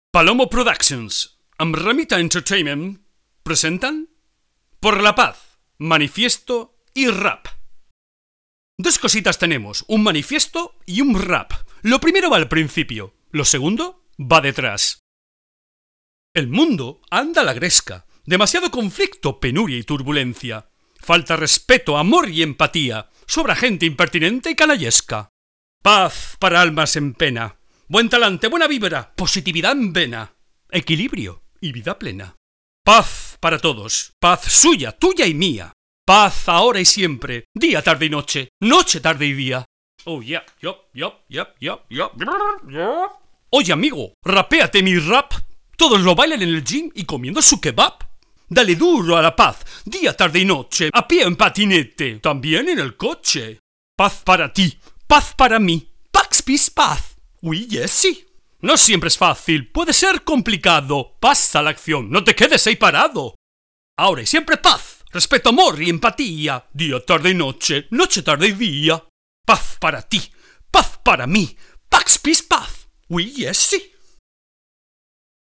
Palomo Productions, amb Ramita Entertainment, presentan Por la Paz, manifiesto y rap. Dos cositas tenemos, un manifiesto y un rap. Lo primero va al principio, lo segundo va detrás. El mundo anda a la gresca, demasiado conflicto, penuria y turbulencia. Falta respeto, amor y empatía, sobra gente impertinente y canallesca. Paz para almas en pena, buen talante, buena vibra, positividad en vena, equilibrio y vida plena. Paz para todos, paz suya, tuya y mía. Paz ahora y siempre, día, tarde y noche, noche, tarde y día. Oh yeah, yup. Oye amigo, rapéate mi rap. Todos lo bailan en el gym y comiendo su kebab. Dale duro a la paz, día, tarde y noche, a pie o en patinete, también en el coche. Paz para ti, paz para mí, Pax, peace, paz. Uy, yes, sí. No siempre es fácil, puede ser complicado. Pasa la acción, no te quedes ahí parado. Ahora y siempre paz, respeto, amor y empatía. Día, tarde y noche, noche, tarde y día. Paz para ti, paz para mí, Pax, peace, paz. Uy, yes, sí.